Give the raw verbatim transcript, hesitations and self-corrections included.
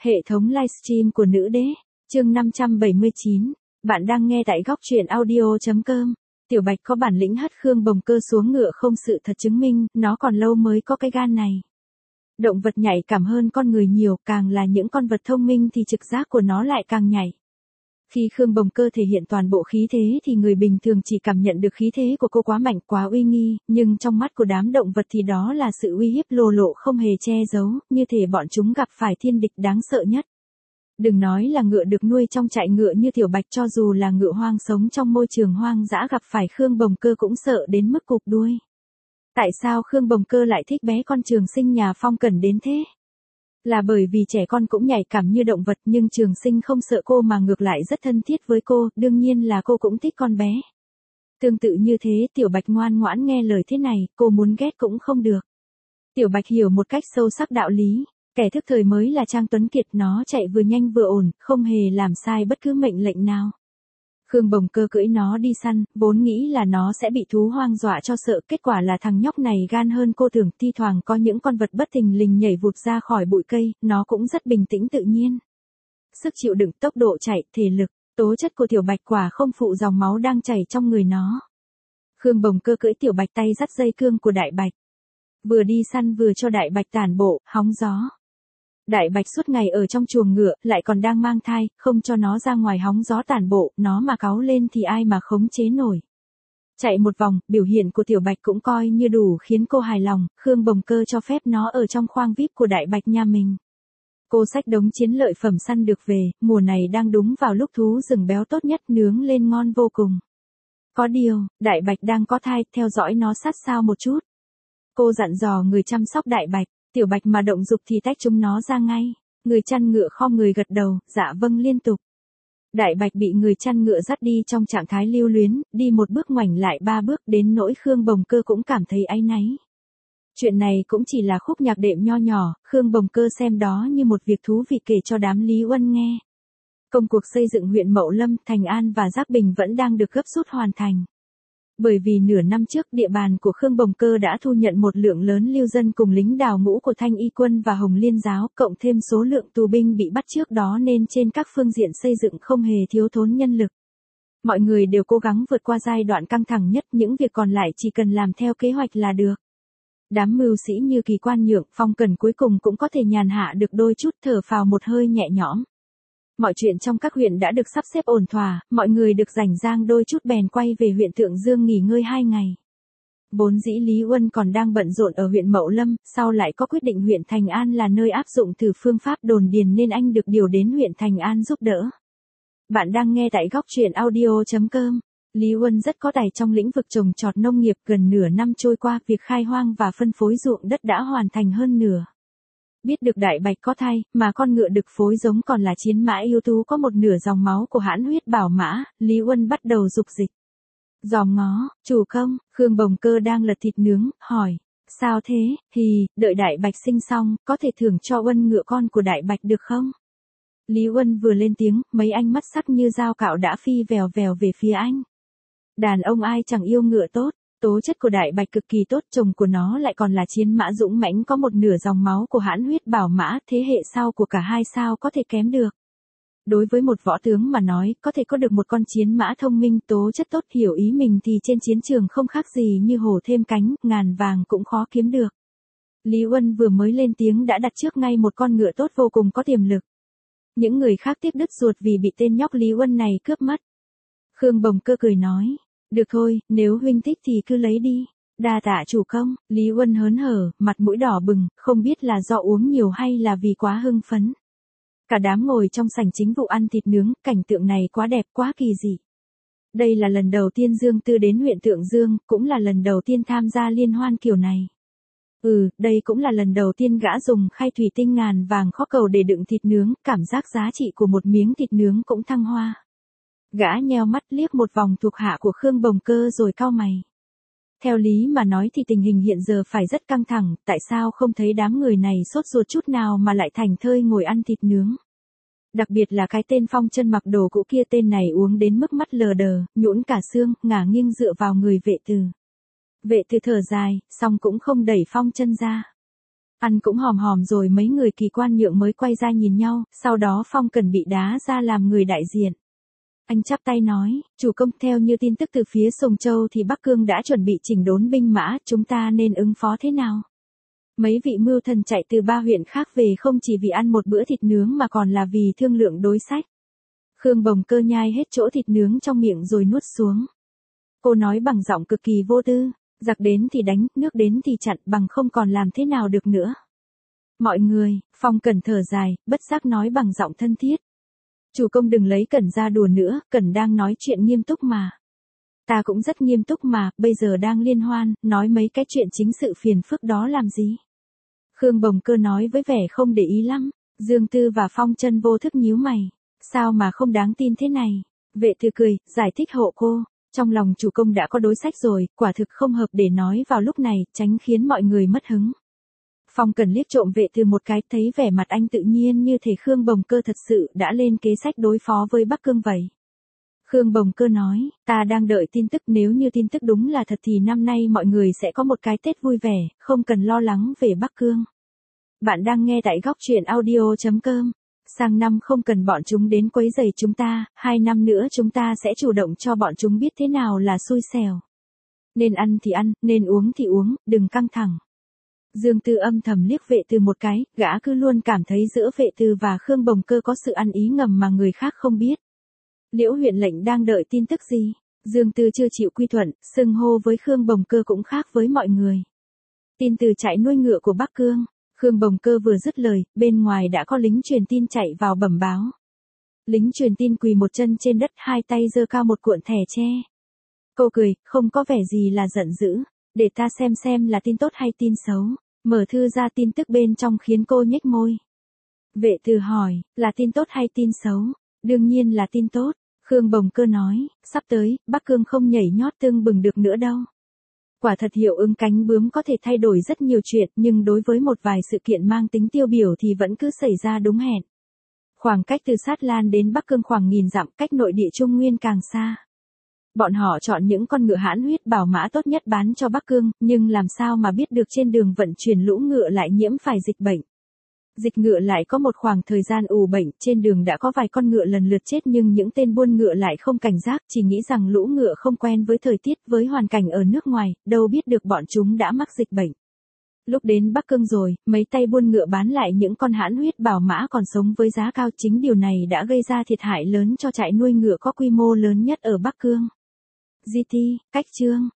Hệ thống livestream của nữ đế, chương năm trăm bảy mươi chín. Bạn đang nghe tại góc truyện audio chấm com. Tiểu Bạch có bản lĩnh hất Khương Bồng Cơ xuống ngựa không, sự thật chứng minh, nó còn lâu mới có cái gan này. Động vật nhạy cảm hơn con người nhiều, càng là những con vật thông minh thì trực giác của nó lại càng nhạy. Khi Khương Bồng Cơ thể hiện toàn bộ khí thế thì người bình thường chỉ cảm nhận được khí thế của cô quá mạnh, quá uy nghi, nhưng trong mắt của đám động vật thì đó là sự uy hiếp lồ lộ không hề che giấu, như thể bọn chúng gặp phải thiên địch đáng sợ nhất. Đừng nói là ngựa được nuôi trong trại ngựa như Tiểu Bạch, cho dù là ngựa hoang sống trong môi trường hoang dã gặp phải Khương Bồng Cơ cũng sợ đến mức cụp đuôi. Tại sao Khương Bồng Cơ lại thích bé con Trường Sinh nhà Phong Cẩn đến thế? Là bởi vì trẻ con cũng nhạy cảm như động vật, nhưng Trường Sinh không sợ cô mà ngược lại rất thân thiết với cô, đương nhiên là cô cũng thích con bé. Tương tự như thế, Tiểu Bạch ngoan ngoãn nghe lời thế này, cô muốn ghét cũng không được. Tiểu Bạch hiểu một cách sâu sắc đạo lý, kẻ thức thời mới là Trang Tuấn Kiệt, nó chạy vừa nhanh vừa ổn, không hề làm sai bất cứ mệnh lệnh nào. Khương Bồng Cơ cưỡi nó đi săn, vốn nghĩ là nó sẽ bị thú hoang dọa cho sợ, kết quả là thằng nhóc này gan hơn cô tưởng, thi thoảng có những con vật bất thình lình nhảy vụt ra khỏi bụi cây, nó cũng rất bình tĩnh tự nhiên. Sức chịu đựng, tốc độ chạy, thể lực, tố chất của Tiểu Bạch quả không phụ dòng máu đang chảy trong người nó. Khương Bồng Cơ cưỡi Tiểu Bạch, tay dắt dây cương của Đại Bạch. Vừa đi săn vừa cho Đại Bạch tản bộ, hóng gió. Đại Bạch suốt ngày ở trong chuồng ngựa, lại còn đang mang thai, không cho nó ra ngoài hóng gió tản bộ, nó mà cáu lên thì ai mà khống chế nổi. Chạy một vòng, biểu hiện của Tiểu Bạch cũng coi như đủ khiến cô hài lòng, Khương Bồng Cơ cho phép nó ở trong khoang vi ai pi của Đại Bạch nhà mình. Cô xách đống chiến lợi phẩm săn được về, mùa này đang đúng vào lúc thú rừng béo tốt nhất, nướng lên ngon vô cùng. Có điều, Đại Bạch đang có thai, theo dõi nó sát sao một chút. Cô dặn dò người chăm sóc Đại Bạch. Tiểu Bạch mà động dục thì tách chúng nó ra ngay. Người chăn ngựa khom người gật đầu, dạ vâng liên tục. Đại Bạch bị người chăn ngựa dắt đi trong trạng thái lưu luyến, đi một bước ngoảnh lại ba bước, đến nỗi Khương Bồng Cơ cũng cảm thấy áy náy. Chuyện này cũng chỉ là khúc nhạc đệm nho nhỏ, Khương Bồng Cơ xem đó như một việc thú vị kể cho đám Lý Uân nghe. Công cuộc xây dựng huyện Mậu Lâm, Thành An và Giác Bình vẫn đang được gấp rút hoàn thành. Bởi vì nửa năm trước địa bàn của Khương Bồng Cơ đã thu nhận một lượng lớn lưu dân cùng lính đào ngũ của Thanh Y Quân và Hồng Liên Giáo, cộng thêm số lượng tù binh bị bắt trước đó nên trên các phương diện xây dựng không hề thiếu thốn nhân lực. Mọi người đều cố gắng vượt qua giai đoạn căng thẳng nhất, những việc còn lại chỉ cần làm theo kế hoạch là được. Đám mưu sĩ như Kỳ Quan Nhượng, Phong Cẩn cuối cùng cũng có thể nhàn hạ được đôi chút, thở phào một hơi nhẹ nhõm. Mọi chuyện trong các huyện đã được sắp xếp ổn thỏa, mọi người được rảnh rang đôi chút bèn quay về huyện Thượng Dương nghỉ ngơi hai ngày. Vốn dĩ Lý Uân còn đang bận rộn ở huyện Mậu Lâm, sau lại có quyết định huyện Thành An là nơi áp dụng thử phương pháp đồn điền nên anh được điều đến huyện Thành An giúp đỡ. Bạn đang nghe tại góc truyện audio chấm com. Lý Uân rất có tài trong lĩnh vực trồng trọt nông nghiệp, gần nửa năm trôi qua, việc khai hoang và phân phối ruộng đất đã hoàn thành hơn nửa. Biết được Đại Bạch có thai, mà con ngựa đực phối giống còn là chiến mã ưu tú có một nửa dòng máu của hãn huyết bảo mã, Lý Uân bắt đầu dục dịch. Dòm ngó, chủ công, Khương Bồng Cơ đang lật thịt nướng, hỏi, sao thế, thì, đợi Đại Bạch sinh xong, có thể thưởng cho Uân ngựa con của Đại Bạch được không? Lý Uân vừa lên tiếng, mấy ánh mắt sắc như dao cạo đã phi vèo vèo về phía anh. Đàn ông ai chẳng yêu ngựa tốt. Tố chất của Đại Bạch cực kỳ tốt, chồng của nó lại còn là chiến mã dũng mãnh có một nửa dòng máu của hãn huyết bảo mã, thế hệ sau của cả hai sao có thể kém được. Đối với một võ tướng mà nói, có thể có được một con chiến mã thông minh, tố chất tốt, hiểu ý mình thì trên chiến trường không khác gì như hổ thêm cánh, ngàn vàng cũng khó kiếm được. Lý Uân vừa mới lên tiếng đã đặt trước ngay một con ngựa tốt vô cùng có tiềm lực. Những người khác tiếp đứt ruột vì bị tên nhóc Lý Uân này cướp mất. Khương Bồng Cơ cười nói. Được thôi, nếu huynh thích thì cứ lấy đi. Đa tạ chủ công, Lý Uân hớn hở, mặt mũi đỏ bừng, không biết là do uống nhiều hay là vì quá hưng phấn. Cả đám ngồi trong sảnh chính vụ ăn thịt nướng, cảnh tượng này quá đẹp, quá kỳ dị. Đây là lần đầu tiên Dương Tư đến huyện Thượng Dương, cũng là lần đầu tiên tham gia liên hoan kiểu này. Ừ, đây cũng là lần đầu tiên gã dùng khay thủy tinh ngàn vàng khó cầu để đựng thịt nướng, cảm giác giá trị của một miếng thịt nướng cũng thăng hoa. Gã nheo mắt liếc một vòng thuộc hạ của Khương Bồng Cơ rồi cau mày. Theo lý mà nói thì tình hình hiện giờ phải rất căng thẳng, tại sao không thấy đám người này sốt ruột chút nào mà lại thành thơi ngồi ăn thịt nướng. Đặc biệt là cái tên Phong Chân mặc đồ cũ kia, tên này uống đến mức mắt lờ đờ, nhũn cả xương, ngả nghiêng dựa vào người Vệ Từ. Vệ Từ thở dài, xong cũng không đẩy Phong Chân ra. Ăn cũng hòm hòm rồi mấy người kỳ quan nhượng mới quay ra nhìn nhau, sau đó Phong Cần bị đá ra làm người đại diện. Anh chắp tay nói, chủ công, theo như tin tức từ phía Sùng Châu thì Bắc Cương đã chuẩn bị chỉnh đốn binh mã, chúng ta nên ứng phó thế nào? Mấy vị mưu thần chạy từ ba huyện khác về không chỉ vì ăn một bữa thịt nướng mà còn là vì thương lượng đối sách. Khương Bồng Cơ nhai hết chỗ thịt nướng trong miệng rồi nuốt xuống. Cô nói bằng giọng cực kỳ vô tư, giặc đến thì đánh, nước đến thì chặn, bằng không còn làm thế nào được nữa. Mọi người, Phong Cẩn thở dài, bất giác nói bằng giọng thân thiết. Chủ công đừng lấy Cẩn ra đùa nữa, Cẩn đang nói chuyện nghiêm túc mà. Ta cũng rất nghiêm túc mà, bây giờ đang liên hoan, nói mấy cái chuyện chính sự phiền phức đó làm gì. Khương Bồng Cơ nói với vẻ không để ý lắm. Dương Tư và Phong Chân vô thức nhíu mày. Sao mà không đáng tin thế này? Vệ Thư cười, giải thích hộ cô. Trong lòng chủ công đã có đối sách rồi, quả thực không hợp để nói vào lúc này, tránh khiến mọi người mất hứng. Phong Cần liếc trộm Vệ Thư một cái, thấy vẻ mặt anh tự nhiên như thể Khương Bồng Cơ thật sự đã lên kế sách đối phó với Bắc Cương vậy. Khương Bồng Cơ nói, ta đang đợi tin tức, nếu như tin tức đúng là thật thì năm nay mọi người sẽ có một cái Tết vui vẻ, không cần lo lắng về Bắc Cương. Bạn đang nghe tại góc truyện audio chấm com. Sang năm không cần bọn chúng đến quấy rầy chúng ta, hai năm nữa chúng ta sẽ chủ động cho bọn chúng biết thế nào là xui xẻo. Nên ăn thì ăn, nên uống thì uống, đừng căng thẳng. Dương Tư âm thầm liếc Vệ Từ một cái, gã cứ luôn cảm thấy giữa Vệ Từ và Khương Bồng Cơ có sự ăn ý ngầm mà người khác không biết. Liễu huyện lệnh đang đợi tin tức gì? Dương Tư chưa chịu quy thuận, xưng hô với Khương Bồng Cơ cũng khác với mọi người. Tin từ trại nuôi ngựa của Bắc Cương. Khương Bồng Cơ vừa dứt lời, bên ngoài đã có lính truyền tin chạy vào bẩm báo. Lính truyền tin quỳ một chân trên đất, hai tay giơ cao một cuộn thẻ tre. Cô cười, không có vẻ gì là giận dữ. Để ta xem xem là tin tốt hay tin xấu. Mở thư ra tin tức bên trong khiến cô nhếch môi. Vệ Từ hỏi, là tin tốt hay tin xấu? Đương nhiên là tin tốt. Khương Bồng Cơ nói, sắp tới, Bắc Cương không nhảy nhót tưng bừng được nữa đâu. Quả thật hiệu ứng cánh bướm có thể thay đổi rất nhiều chuyện, nhưng đối với một vài sự kiện mang tính tiêu biểu thì vẫn cứ xảy ra đúng hẹn. Khoảng cách từ Sát Lan đến Bắc Cương khoảng nghìn dặm, cách nội địa Trung Nguyên càng xa. Bọn họ chọn những con ngựa hãn huyết bảo mã tốt nhất bán cho Bắc Cương, nhưng làm sao mà biết được trên đường vận chuyển lũ ngựa lại nhiễm phải dịch bệnh. Dịch ngựa lại có một khoảng thời gian ủ bệnh, trên đường đã có vài con ngựa lần lượt chết nhưng những tên buôn ngựa lại không cảnh giác, chỉ nghĩ rằng lũ ngựa không quen với thời tiết, với hoàn cảnh ở nước ngoài, đâu biết được bọn chúng đã mắc dịch bệnh. Lúc đến Bắc Cương rồi, mấy tay buôn ngựa bán lại những con hãn huyết bảo mã còn sống với giá cao, chính điều này đã gây ra thiệt hại lớn cho trại nuôi ngựa có quy mô lớn nhất ở Bắc Cương. giê tê, cách chương.